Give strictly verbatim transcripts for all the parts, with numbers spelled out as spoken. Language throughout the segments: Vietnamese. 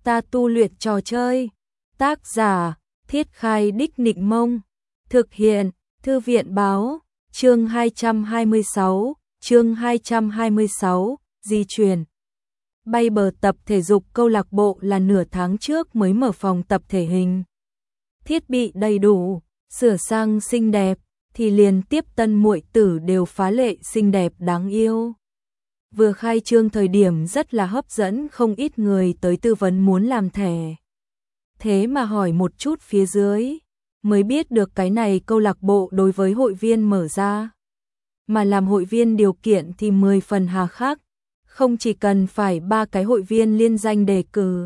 ta tu luyện trò chơi. Tác giả, Thiết Khai Đích Nịnh Mông. Thực hiện, Thư viện Báo. Chương hai trăm hai mươi sáu, chương hai trăm hai mươi sáu, di chuyển. Bay bờ tập thể dục câu lạc bộ là nửa tháng trước mới mở phòng tập thể hình. Thiết bị đầy đủ, sửa sang xinh đẹp, thì liền tiếp tân muội tử đều phá lệ xinh đẹp đáng yêu. Vừa khai trương thời điểm rất là hấp dẫn, không ít người tới tư vấn muốn làm thẻ. Thế mà hỏi một chút phía dưới, mới biết được cái này câu lạc bộ đối với hội viên mở ra. Mà làm hội viên điều kiện thì mười phần hà khắc, không chỉ cần phải ba cái hội viên liên danh đề cử,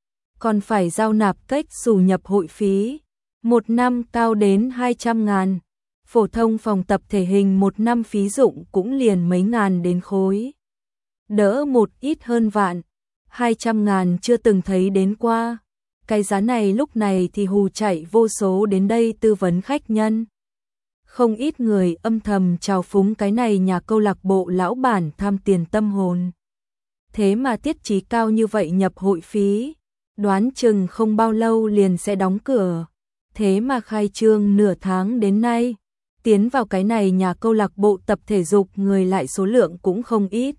còn phải giao nạp cách xù nhập hội phí, một năm cao đến hai trăm ngàn. Phổ thông phòng tập thể hình một năm phí dụng cũng liền mấy ngàn đến khối. Đỡ một ít hơn vạn, hai trăm ngàn chưa từng thấy đến qua. Cái giá này lúc này thì hù chạy vô số đến đây tư vấn khách nhân. Không ít người âm thầm trào phúng cái này nhà câu lạc bộ lão bản tham tiền tâm hồn. Thế mà tiết chí cao như vậy nhập hội phí, đoán chừng không bao lâu liền sẽ đóng cửa. Thế mà khai trương nửa tháng đến nay, tiến vào cái này nhà câu lạc bộ tập thể dục người lại số lượng cũng không ít.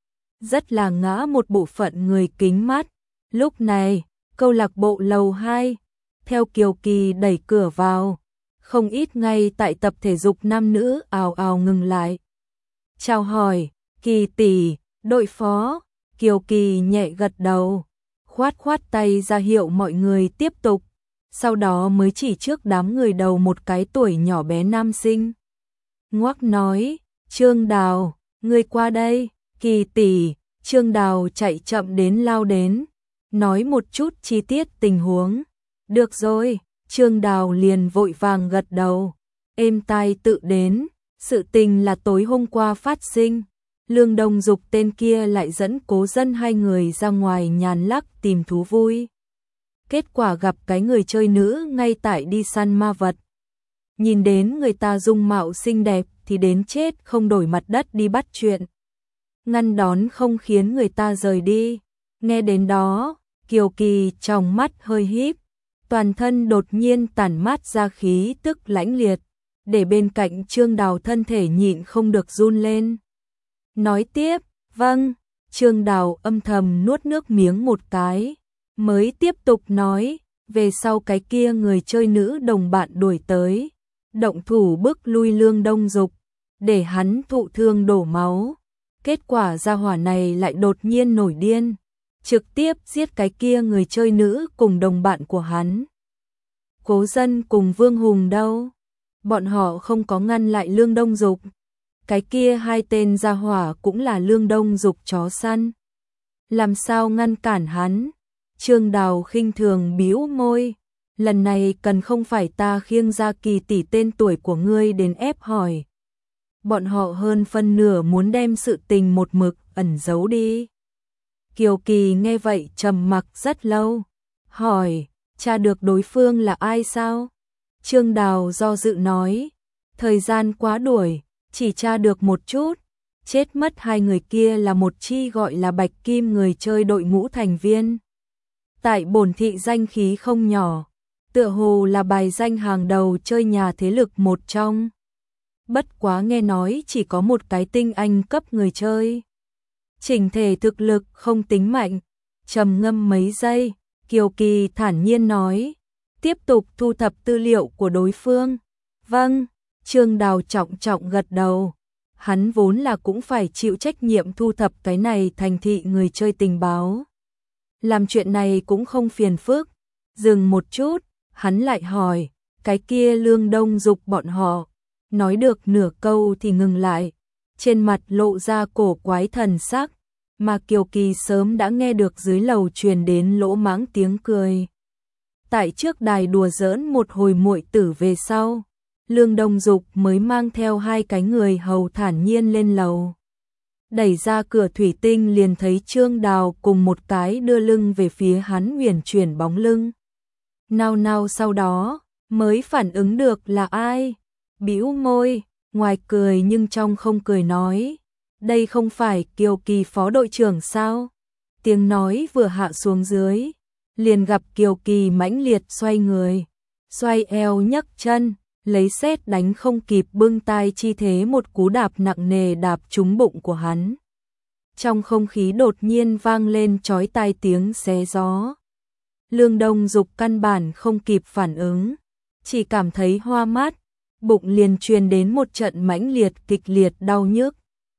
Rất là ngã một bộ phận người kính mắt. Lúc này, câu lạc bộ lầu hai, theo Kiều Kỳ đẩy cửa vào, không ít ngay tại tập thể dục nam nữ ào ào ngừng lại. Chào hỏi, Kỳ tỷ, đội phó. Kiều Kỳ nhẹ gật đầu, khoát khoát tay ra hiệu mọi người tiếp tục, sau đó mới chỉ trước đám người đầu một cái tuổi nhỏ bé nam sinh. Ngoác nói, Trương Đào, ngươi qua đây. Kỳ tỷ. Trương Đào chạy chậm đến lao đến, nói một chút chi tiết tình huống. Được rồi, Trương Đào liền vội vàng gật đầu, êm tai tự đến. Sự tình là tối hôm qua phát sinh, Lương Đông Dục tên kia lại dẫn Cố Dân hai người ra ngoài nhàn lắc tìm thú vui. Kết quả gặp cái người chơi nữ ngay tại đi săn ma vật. Nhìn đến người ta dung mạo xinh đẹp thì đến chết không đổi mặt đất đi bắt chuyện. Ngăn đón không khiến người ta rời đi. Nghe đến đó, Kiều Kỳ trong mắt hơi híp, toàn thân đột nhiên tản mát ra khí tức lãnh liệt, để bên cạnh Trương Đào thân thể nhịn không được run lên. Nói tiếp, vâng. Trương Đào âm thầm nuốt nước miếng một cái, mới tiếp tục nói, về sau cái kia người chơi nữ đồng bạn đuổi tới, động thủ bức lui Lương Đông Dục, để hắn thụ thương đổ máu. Kết quả gia hỏa này lại đột nhiên nổi điên, trực tiếp giết cái kia người chơi nữ cùng đồng bạn của hắn. Cố Dân cùng Vương Hùng đâu? Bọn họ không có ngăn lại Lương Đông Dục. Cái kia hai tên gia hỏa cũng là Lương Đông Dục chó săn. Làm sao ngăn cản hắn? Trương Đào khinh thường bĩu môi. Lần này cần không phải ta khiêng ra Kỳ tỷ tên tuổi của ngươi đến ép hỏi. Bọn họ hơn phân nửa muốn đem sự tình một mực ẩn giấu đi. Kiều Kỳ nghe vậy trầm mặc rất lâu, hỏi, tra được đối phương là ai sao? Trương Đào do dự nói, thời gian quá đuổi, chỉ tra được một chút. Chết mất hai người kia là một chi gọi là Bạch Kim người chơi đội ngũ thành viên. Tại bổn thị danh khí không nhỏ, tựa hồ là bài danh hàng đầu chơi nhà thế lực một trong. Bất quá nghe nói chỉ có một cái tinh anh cấp người chơi. Chỉnh thể thực lực không tính mạnh. Trầm ngâm mấy giây, Kiều Kỳ thản nhiên nói, tiếp tục thu thập tư liệu của đối phương. Vâng. Trương Đào trọng trọng gật đầu. Hắn vốn là cũng phải chịu trách nhiệm thu thập cái này thành thị người chơi tình báo. Làm chuyện này cũng không phiền phức. Dừng một chút, hắn lại hỏi, cái kia Lương Đông Dục bọn họ. Nói được nửa câu thì ngừng lại, trên mặt lộ ra cổ quái thần sắc, mà Kiều Kỳ sớm đã nghe được dưới lầu truyền đến lỗ mãng tiếng cười. Tại trước đài đùa giỡn một hồi muội tử về sau, Lương Đông Dục mới mang theo hai cái người hầu thản nhiên lên lầu. Đẩy ra cửa thủy tinh liền thấy Trương Đào cùng một cái đưa lưng về phía hắn huyền chuyển bóng lưng. Nào nào sau đó, mới phản ứng được là ai. Bĩu môi, ngoài cười nhưng trong không cười nói, đây không phải Kiều Kỳ phó đội trưởng sao? Tiếng nói vừa hạ xuống dưới, liền gặp Kiều Kỳ mãnh liệt xoay người, xoay eo nhấc chân, lấy sét đánh không kịp bưng tai chi thế một cú đạp nặng nề đạp trúng bụng của hắn. Trong không khí đột nhiên vang lên chói tai tiếng xé gió. Lương Đông Dục căn bản không kịp phản ứng, chỉ cảm thấy hoa mát, bụng liền truyền đến một trận mãnh liệt kịch liệt đau nhức.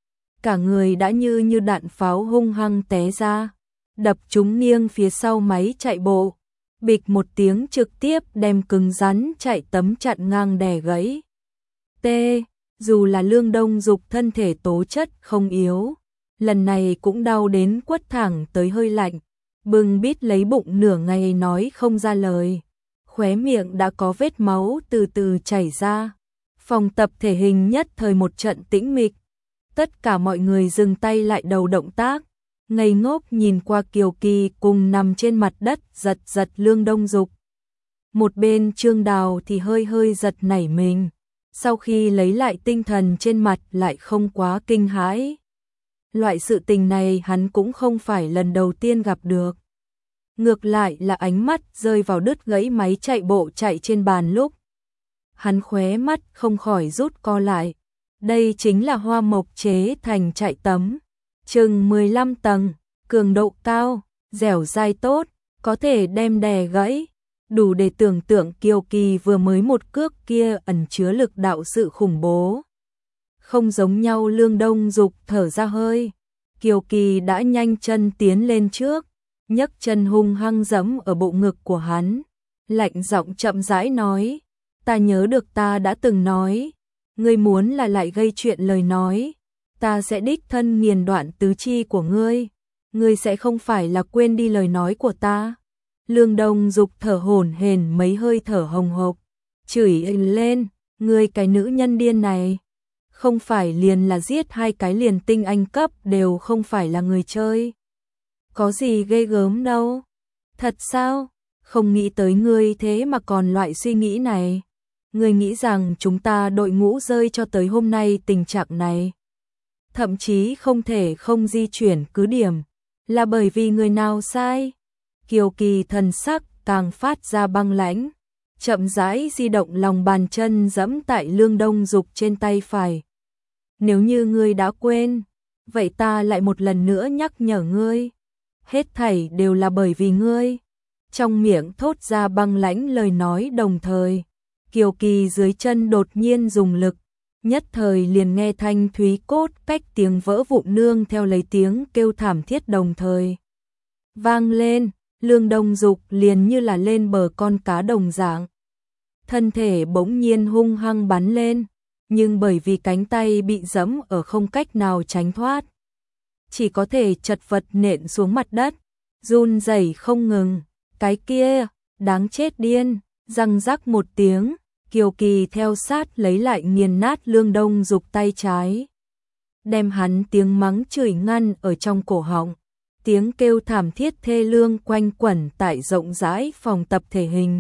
Cả người đã như như đạn pháo hung hăng té ra, đập trúng nghiêng phía sau máy chạy bộ, bịch một tiếng trực tiếp đem cứng rắn chạy tấm chặn ngang đè gãy. T, dù là Lương Đông Dục thân thể tố chất không yếu, lần này cũng đau đến quất thẳng tới hơi lạnh, bưng bít lấy bụng nửa ngày nói không ra lời, khóe miệng đã có vết máu từ từ chảy ra. Phòng tập thể hình nhất thời một trận tĩnh mịch, tất cả mọi người dừng tay lại đầu động tác, ngây ngốc nhìn qua Kiều Kỳ cùng nằm trên mặt đất giật giật Lương Đông Dục. Một bên Trương Đào thì hơi hơi giật nảy mình, sau khi lấy lại tinh thần trên mặt lại không quá kinh hãi. Loại sự tình này hắn cũng không phải lần đầu tiên gặp được. Ngược lại là ánh mắt rơi vào đứt gãy máy chạy bộ chạy trên bàn lúc. Hắn khóe mắt không khỏi rút co lại. Đây chính là hoa mộc chế thành chạy tấm. Chừng mười lăm tầng, cường độ cao, dẻo dai tốt, có thể đem đè gãy. Đủ để tưởng tượng Kiều Kỳ vừa mới một cước kia ẩn chứa lực đạo sự khủng bố. Không giống nhau. Lương Đông Dục thở ra hơi. Kiều Kỳ đã nhanh chân tiến lên trước, nhấc chân hung hăng giẫm ở bộ ngực của hắn, lạnh giọng chậm rãi nói, ta nhớ được ta đã từng nói, ngươi muốn là lại gây chuyện lời nói, ta sẽ đích thân nghiền đoạn tứ chi của ngươi, ngươi sẽ không phải là quên đi lời nói của ta. Lương Đông Dục thở hổn hển mấy hơi thở hồng hộc, chửi lên, ngươi cái nữ nhân điên này, không phải liền là giết hai cái liền tinh anh cấp đều không phải là người chơi. Có gì ghê gớm đâu. Thật sao? Không nghĩ tới ngươi thế mà còn loại suy nghĩ này. Ngươi nghĩ rằng chúng ta đội ngũ rơi cho tới hôm nay tình trạng này, thậm chí không thể không di chuyển cứ điểm, là bởi vì người nào sai? Kiều Kỳ thần sắc càng phát ra băng lãnh, chậm rãi di động lòng bàn chân giẫm tại Lương Đông Dục trên tay phải. Nếu như ngươi đã quên, vậy ta lại một lần nữa nhắc nhở ngươi, hết thảy đều là bởi vì ngươi. Trong miệng thốt ra băng lãnh lời nói đồng thời, Kiều Kỳ dưới chân đột nhiên dùng lực, nhất thời liền nghe thanh thúy cốt cách tiếng vỡ vụn nương theo lấy tiếng kêu thảm thiết đồng thời vang lên. Lương Đông Dục liền như là lên bờ con cá đồng dạng, thân thể bỗng nhiên hung hăng bắn lên, nhưng bởi vì cánh tay bị giẫm ở không cách nào tránh thoát, chỉ có thể chật vật nện xuống mặt đất, run rẩy không ngừng. Cái kia, đáng chết điên, răng rắc một tiếng, Kiều Kỳ theo sát lấy lại nghiền nát Lương Đông Dục tay trái, đem hắn tiếng mắng chửi ngăn ở trong cổ họng. Tiếng kêu thảm thiết thê lương quanh quẩn tại rộng rãi phòng tập thể hình.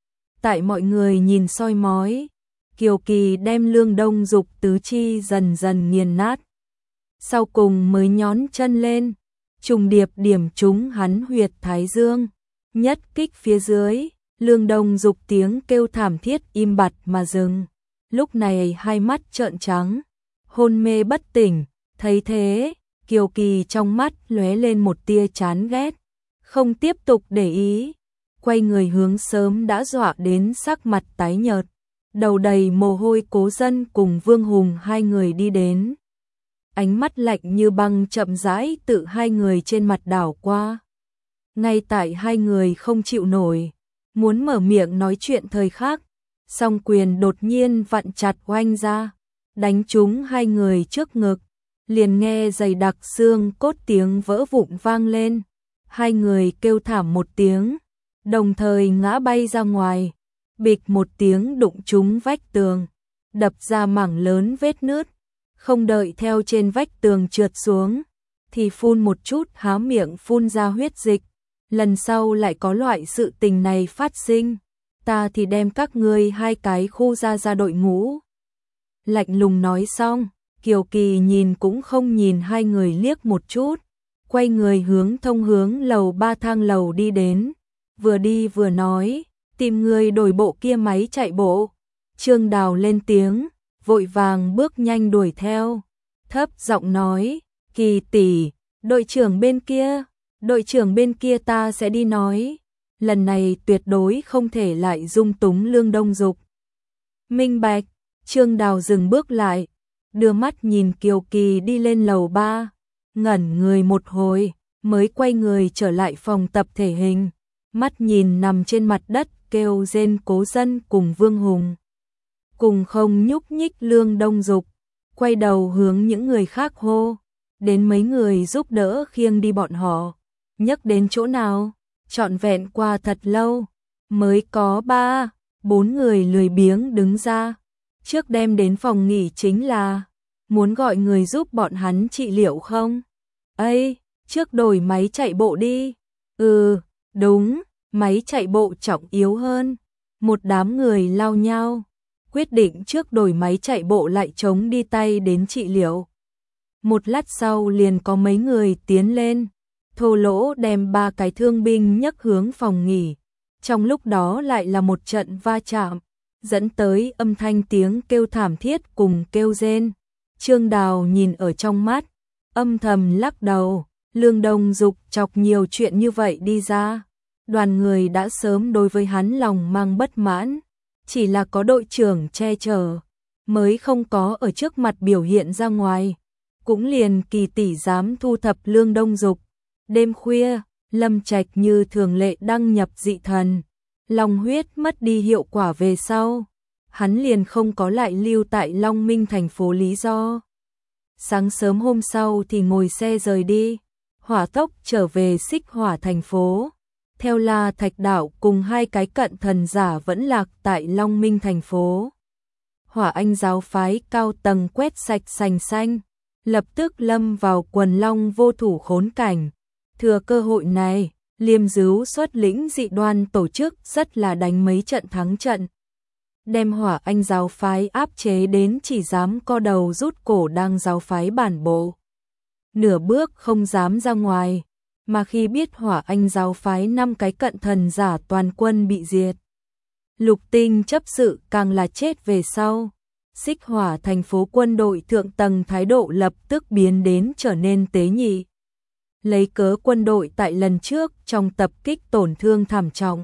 Tại mọi người nhìn soi mói, Kiều Kỳ đem Lương Đông Dục tứ chi dần dần nghiền nát. Sau cùng mới nhón chân lên, trùng điệp điểm trúng hắn huyệt thái dương. Nhất kích phía dưới, Lương Đông Dục tiếng kêu thảm thiết im bặt mà dừng. Lúc này hai mắt trợn trắng, hôn mê bất tỉnh. Thấy thế, Kiều Kỳ trong mắt lóe lên một tia chán ghét, không tiếp tục để ý, quay người hướng sớm đã dọa đến sắc mặt tái nhợt, đầu đầy mồ hôi Cố Dân cùng Vương Hùng hai người đi đến. Ánh mắt lạnh như băng chậm rãi tự hai người trên mặt đảo qua. Ngay tại hai người không chịu nổi, muốn mở miệng nói chuyện thời khắc, song quyền đột nhiên vặn chặt oanh ra, đánh trúng hai người trước ngực. Liền nghe dày đặc xương cốt tiếng vỡ vụn vang lên, hai người kêu thảm một tiếng, đồng thời ngã bay ra ngoài, bịch một tiếng đụng trúng vách tường, đập ra mảng lớn vết nứt, không đợi theo trên vách tường trượt xuống, thì phun một chút há miệng phun ra huyết dịch. Lần sau lại có loại sự tình này phát sinh, ta thì đem các ngươi hai cái khu ra ra đội ngũ. Lạnh lùng nói xong, Kiều Kỳ nhìn cũng không nhìn hai người liếc một chút, quay người hướng thông hướng lầu ba thang lầu đi đến, vừa đi vừa nói, tìm người đổi bộ kia máy chạy bộ. Trương Đào lên tiếng, vội vàng bước nhanh đuổi theo, thấp giọng nói, Kỳ tỷ, đội trưởng bên kia, đội trưởng bên kia ta sẽ đi nói, lần này tuyệt đối không thể lại dung túng Lương Đông Dục. Minh bạch. Trương Đào dừng bước lại, đưa mắt nhìn Kiều Kỳ đi lên lầu ba, ngẩn người một hồi, mới quay người trở lại phòng tập thể hình, mắt nhìn nằm trên mặt đất kêu rên Cố Dân cùng Vương Hùng. Cùng không nhúc nhích Lương Đông Dục, quay đầu hướng những người khác hô, đến mấy người giúp đỡ khiêng đi bọn họ, nhấc đến chỗ nào, trọn vẹn qua thật lâu, mới có ba, bốn người lười biếng đứng ra. Trước đem đến phòng nghỉ chính là, muốn gọi người giúp bọn hắn trị liệu không? Ây, trước đổi máy chạy bộ đi. Ừ, đúng, máy chạy bộ trọng yếu hơn. Một đám người lao nhau, quyết định trước đổi máy chạy bộ lại chống đi tay đến trị liệu. Một lát sau liền có mấy người tiến lên, thô lỗ đem ba cái thương binh nhấc hướng phòng nghỉ. Trong lúc đó lại là một trận va chạm, dẫn tới âm thanh tiếng kêu thảm thiết cùng kêu rên. Trương Đào nhìn ở trong mắt, âm thầm lắc đầu, Lương Đông Dục chọc nhiều chuyện như vậy đi ra. Đoàn người đã sớm đối với hắn lòng mang bất mãn, chỉ là có đội trưởng che chở, mới không có ở trước mặt biểu hiện ra ngoài. Cũng liền Kỳ tỷ dám thu thập Lương Đông Dục. Đêm khuya, Lâm Trạch như thường lệ đăng nhập dị thần. Long huyết mất đi hiệu quả về sau, hắn liền không có lại lưu tại Long Minh thành phố lý do. Sáng sớm hôm sau thì ngồi xe rời đi, hỏa tốc trở về Xích Hỏa thành phố. Theo La Thạch Đạo cùng hai cái cận thần giả vẫn lạc tại Long Minh thành phố. Hỏa Anh giáo phái cao tầng quét sạch sành xanh, lập tức lâm vào quần long vô thủ khốn cảnh. Thừa cơ hội này, Liêm Dứu xuất lĩnh dị đoan tổ chức rất là đánh mấy trận thắng trận. Đem Hỏa Anh giáo phái áp chế đến chỉ dám co đầu rút cổ đang giáo phái bản bộ. Nửa bước không dám ra ngoài, mà khi biết Hỏa Anh giáo phái năm cái cận thần giả toàn quân bị diệt. Lục Tinh chấp sự càng là chết về sau. Xích Hỏa thành phố quân đội thượng tầng thái độ lập tức biến đến trở nên tế nhị. Lấy cớ quân đội tại lần trước trong tập kích tổn thương thảm trọng,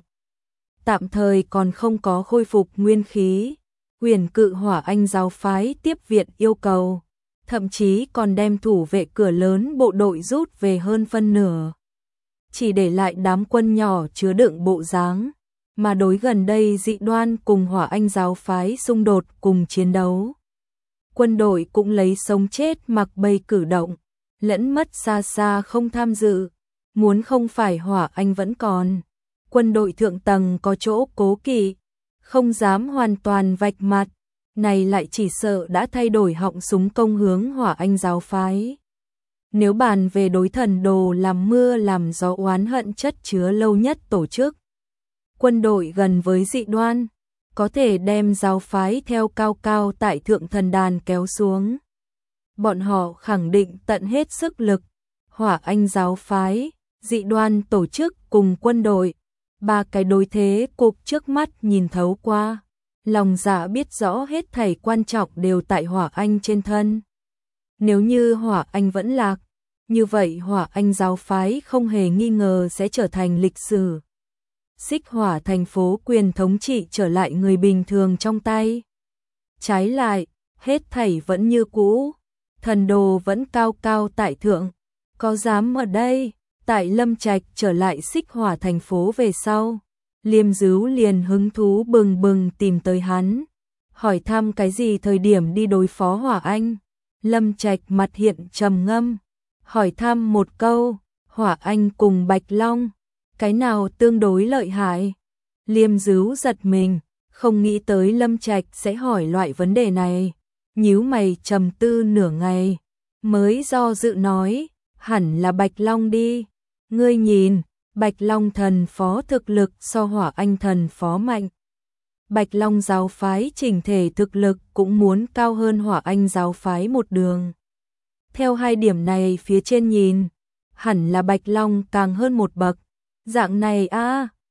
tạm thời còn không có khôi phục nguyên khí, quyền cự Hỏa Anh giáo phái tiếp viện yêu cầu, thậm chí còn đem thủ vệ cửa lớn bộ đội rút về hơn phân nửa, chỉ để lại đám quân nhỏ chứa đựng bộ dáng. Mà đối gần đây dị đoan cùng Hỏa Anh giáo phái xung đột cùng chiến đấu, quân đội cũng lấy sống chết mặc bay cử động, lẫn mất xa xa không tham dự. Muốn không phải Hỏa Anh vẫn còn, quân đội thượng tầng có chỗ cố kỵ, không dám hoàn toàn vạch mặt, này lại chỉ sợ đã thay đổi họng súng công hướng Hỏa Anh giáo phái. Nếu bàn về đối thần đồ làm mưa làm gió oán hận chất chứa lâu nhất tổ chức, quân đội gần với dị đoan, có thể đem giáo phái theo cao cao tại thượng thần đàn kéo xuống. Bọn họ khẳng định tận hết sức lực, Hỏa Anh giáo phái, dị đoan tổ chức cùng quân đội, ba cái đối thế cục trước mắt nhìn thấu qua, lòng dạ biết rõ hết thảy quan trọng đều tại Hỏa Anh trên thân. Nếu như Hỏa Anh vẫn lạc, như vậy Hỏa Anh giáo phái không hề nghi ngờ sẽ trở thành lịch sử. Xích Hỏa thành phố quyền thống trị trở lại người bình thường trong tay. Trái lại, hết thảy vẫn như cũ, thần đồ vẫn cao cao tại thượng, có dám ở đây, tại Lâm Trạch trở lại Xích Hỏa thành phố về sau. Liêm Dứu liền hứng thú bừng bừng tìm tới hắn, hỏi thăm cái gì thời điểm đi đối phó Hỏa Anh. Lâm Trạch mặt hiện trầm ngâm, hỏi thăm một câu, Hỏa Anh cùng Bạch Long, cái nào tương đối lợi hại? Liêm Dứu giật mình, không nghĩ tới Lâm Trạch sẽ hỏi loại vấn đề này, nhíu mày trầm tư nửa ngày, mới do dự nói, hẳn là Bạch Long đi. Ngươi nhìn, Bạch Long thần phó thực lực so Hỏa Anh thần phó mạnh. Bạch Long giáo phái chỉnh thể thực lực cũng muốn cao hơn Hỏa Anh giáo phái một đường. Theo hai điểm này phía trên nhìn, hẳn là Bạch Long càng hơn một bậc. Dạng này a,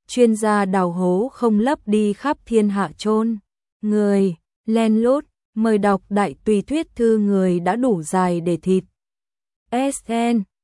chuyên gia đào hố không lấp đi khắp thiên hạ chôn người, len lút, mời đọc đại tùy thuyết thư người đã đủ dài để thịt. ét en